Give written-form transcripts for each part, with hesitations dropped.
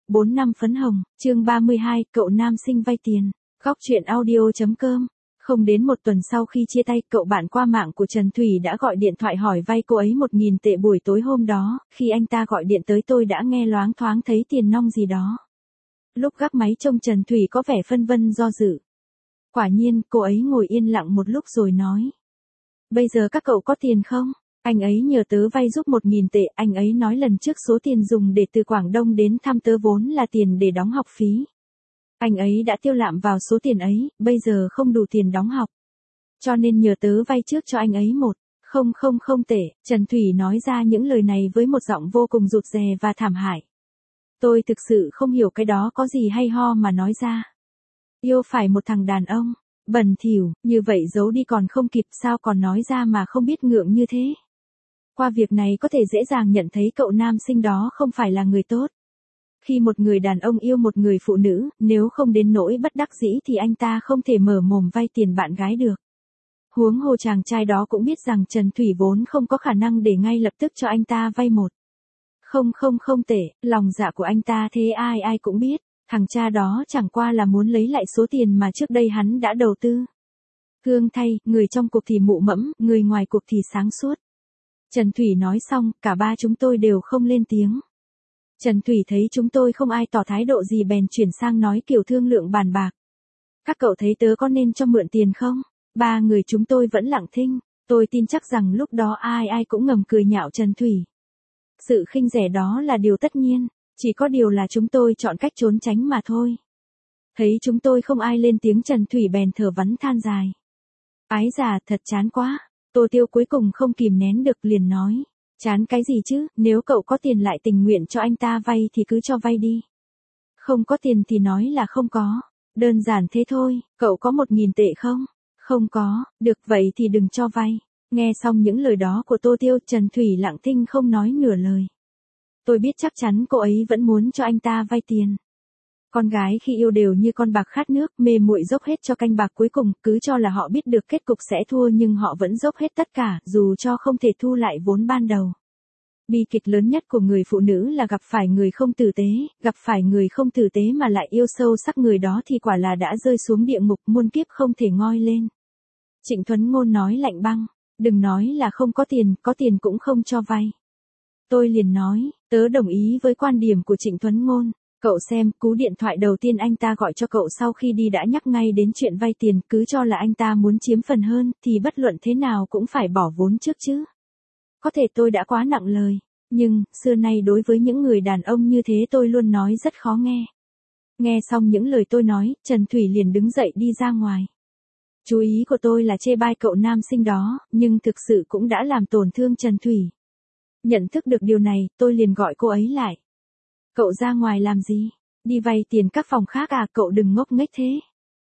4 năm phấn hồng, chương 32, cậu nam sinh vay tiền. Góc truyện audio.com. Không đến một tuần sau khi chia tay, cậu bạn qua mạng của Trần Thủy đã gọi điện thoại hỏi vay cô ấy 1.000 tệ buổi tối hôm đó. Khi anh ta gọi điện tới tôi đã nghe loáng thoáng thấy tiền nong gì đó. Lúc gác máy trông Trần Thủy có vẻ phân vân do dự. Quả nhiên, cô ấy ngồi yên lặng một lúc rồi nói. Bây giờ các cậu có tiền không? Anh ấy nhờ tớ vay giúp 1.000 tệ, anh ấy nói lần trước số tiền dùng để từ Quảng Đông đến thăm tớ vốn là tiền để đóng học phí. Anh ấy đã tiêu lạm vào số tiền ấy, bây giờ không đủ tiền đóng học. Cho nên nhờ tớ vay trước cho anh ấy 1.000 tệ. Trần Thủy nói ra những lời này với một giọng vô cùng rụt rè và thảm hại. Tôi thực sự không hiểu cái đó có gì hay ho mà nói ra. Yêu phải một thằng đàn ông, bẩn thỉu, như vậy giấu đi còn không kịp, sao còn nói ra mà không biết ngượng như thế. Qua việc này có thể dễ dàng nhận thấy cậu nam sinh đó không phải là người tốt. Khi một người đàn ông yêu một người phụ nữ, nếu không đến nỗi bất đắc dĩ thì anh ta không thể mở mồm vay tiền bạn gái được. Huống hồ chàng trai đó cũng biết rằng Trần Thủy vốn không có khả năng để ngay lập tức cho anh ta vay 1.000 tệ, lòng dạ của anh ta thế ai ai cũng biết. Thằng cha đó chẳng qua là muốn lấy lại số tiền mà trước đây hắn đã đầu tư. Gương thay, người trong cuộc thì mụ mẫm, người ngoài cuộc thì sáng suốt. Trần Thủy nói xong, cả ba chúng tôi đều không lên tiếng. Trần Thủy thấy chúng tôi không ai tỏ thái độ gì bèn chuyển sang nói kiểu thương lượng bàn bạc. Các cậu thấy tớ có nên cho mượn tiền không? Ba người chúng tôi vẫn lặng thinh, tôi tin chắc rằng lúc đó ai ai cũng ngầm cười nhạo Trần Thủy. Sự khinh rẻ đó là điều tất nhiên, chỉ có điều là chúng tôi chọn cách trốn tránh mà thôi. Thấy chúng tôi không ai lên tiếng, Trần Thủy bèn thở vắn than dài. Ái già, thật chán quá. Tô Tiêu cuối cùng không kìm nén được liền nói. Chán cái gì chứ, nếu cậu có tiền lại tình nguyện cho anh ta vay thì cứ cho vay đi. Không có tiền thì nói là không có. Đơn giản thế thôi, cậu có 1.000 tệ không? Không có, được vậy thì đừng cho vay. Nghe xong những lời đó của Tô Tiêu, Trần Thủy lặng thinh không nói nửa lời. Tôi biết chắc chắn cô ấy vẫn muốn cho anh ta vay tiền. Con gái khi yêu đều như con bạc khát nước, mê muội dốc hết cho canh bạc, cuối cùng cứ cho là họ biết được kết cục sẽ thua nhưng họ vẫn dốc hết tất cả, dù cho không thể thu lại vốn ban đầu. Bi kịch lớn nhất của người phụ nữ là gặp phải người không tử tế, gặp phải người không tử tế mà lại yêu sâu sắc người đó thì quả là đã rơi xuống địa ngục muôn kiếp không thể ngoi lên. Trịnh Thuấn Ngôn nói lạnh băng, đừng nói là không có tiền cũng không cho vay. Tôi liền nói, tớ đồng ý với quan điểm của Trịnh Thuấn Ngôn. Cậu xem, cú điện thoại đầu tiên anh ta gọi cho cậu sau khi đi đã nhắc ngay đến chuyện vay tiền, cứ cho là anh ta muốn chiếm phần hơn, thì bất luận thế nào cũng phải bỏ vốn trước chứ. Có thể tôi đã quá nặng lời, nhưng, xưa nay đối với những người đàn ông như thế tôi luôn nói rất khó nghe. Nghe xong những lời tôi nói, Trần Thủy liền đứng dậy đi ra ngoài. Chú ý của tôi là chê bai cậu nam sinh đó, nhưng thực sự cũng đã làm tổn thương Trần Thủy. Nhận thức được điều này, tôi liền gọi cô ấy lại. Cậu ra ngoài làm gì? Đi vay tiền các phòng khác à? Cậu đừng ngốc nghếch thế.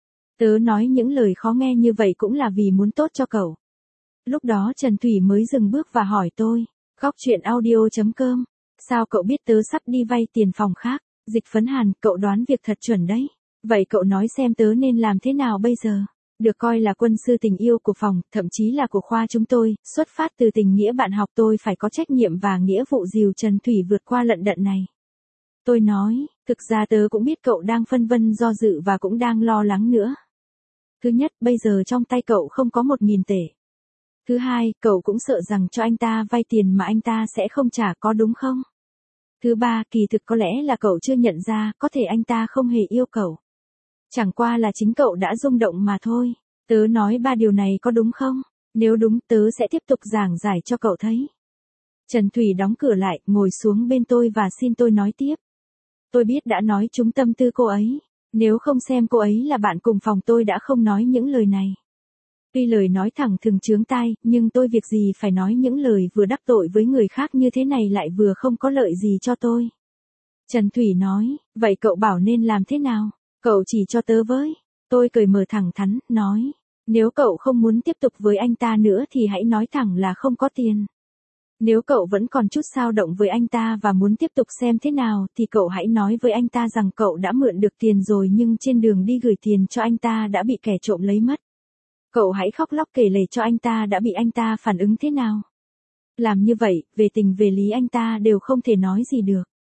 Tớ nói những lời khó nghe như vậy cũng là vì muốn tốt cho cậu. Lúc đó Trần Thủy mới dừng bước và hỏi tôi. Góc truyện audio.com. Sao cậu biết tớ sắp đi vay tiền phòng khác? Dịch Phấn Hàn, cậu đoán việc thật chuẩn đấy. Vậy cậu nói xem tớ nên làm thế nào bây giờ? Được coi là quân sư tình yêu của phòng, thậm chí là của khoa chúng tôi, xuất phát từ tình nghĩa bạn học tôi phải có trách nhiệm và nghĩa vụ dìu Trần Thủy vượt qua lận đận này. Tôi nói, thực ra tớ cũng biết cậu đang phân vân do dự và cũng đang lo lắng nữa. Thứ nhất, bây giờ trong tay cậu không có 1.000 tệ. Thứ hai, cậu cũng sợ rằng cho anh ta vay tiền mà anh ta sẽ không trả, có đúng không? Thứ ba, kỳ thực có lẽ là cậu chưa nhận ra, có thể anh ta không hề yêu cậu. Chẳng qua là chính cậu đã rung động mà thôi. Tớ nói ba điều này có đúng không? Nếu đúng, tớ sẽ tiếp tục giảng giải cho cậu thấy. Trần Thủy đóng cửa lại, ngồi xuống bên tôi và xin tôi nói tiếp. Tôi biết đã nói trúng tâm tư cô ấy. Nếu không xem cô ấy là bạn cùng phòng tôi đã không nói những lời này. Tuy lời nói thẳng thừng chướng tai, nhưng tôi việc gì phải nói những lời vừa đắc tội với người khác như thế này lại vừa không có lợi gì cho tôi. Trần Thủy nói, vậy cậu bảo nên làm thế nào? Cậu chỉ cho tớ với. Tôi cười mở thẳng thắn, nói. Nếu cậu không muốn tiếp tục với anh ta nữa thì hãy nói thẳng là không có tiền. Nếu cậu vẫn còn chút dao động với anh ta và muốn tiếp tục xem thế nào thì cậu hãy nói với anh ta rằng cậu đã mượn được tiền rồi nhưng trên đường đi gửi tiền cho anh ta đã bị kẻ trộm lấy mất. Cậu hãy khóc lóc kể lể cho anh ta đã bị anh ta phản ứng thế nào. Làm như vậy, về tình về lý anh ta đều không thể nói gì được.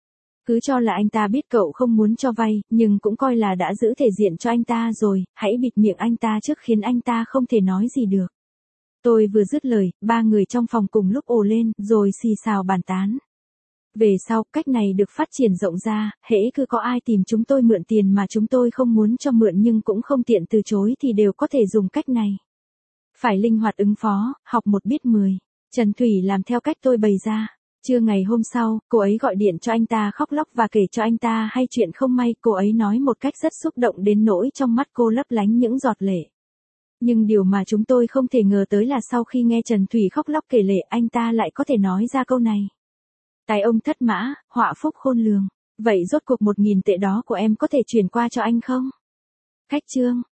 Cứ cho là anh ta biết cậu không muốn cho vay, nhưng cũng coi là đã giữ thể diện cho anh ta rồi, hãy bịt miệng anh ta trước khiến anh ta không thể nói gì được. Tôi vừa dứt lời, ba người trong phòng cùng lúc ồ lên, rồi xì xào bàn tán. Về sau, cách này được phát triển rộng ra, hễ cứ có ai tìm chúng tôi mượn tiền mà chúng tôi không muốn cho mượn nhưng cũng không tiện từ chối thì đều có thể dùng cách này. Phải linh hoạt ứng phó, học một biết 10. Trần Thủy làm theo cách tôi bày ra. Trưa ngày hôm sau, cô ấy gọi điện cho anh ta khóc lóc và kể cho anh ta hay chuyện không may. Cô ấy nói một cách rất xúc động đến nỗi trong mắt cô lấp lánh những giọt lệ. Nhưng điều mà chúng tôi không thể ngờ tới là sau khi nghe Trần Thủy khóc lóc kể lể, anh ta lại có thể nói ra câu này. Tài ông thất mã, họa phúc khôn lường. Vậy rốt cuộc 1.000 tệ đó của em có thể chuyển qua cho anh không? Khách trương.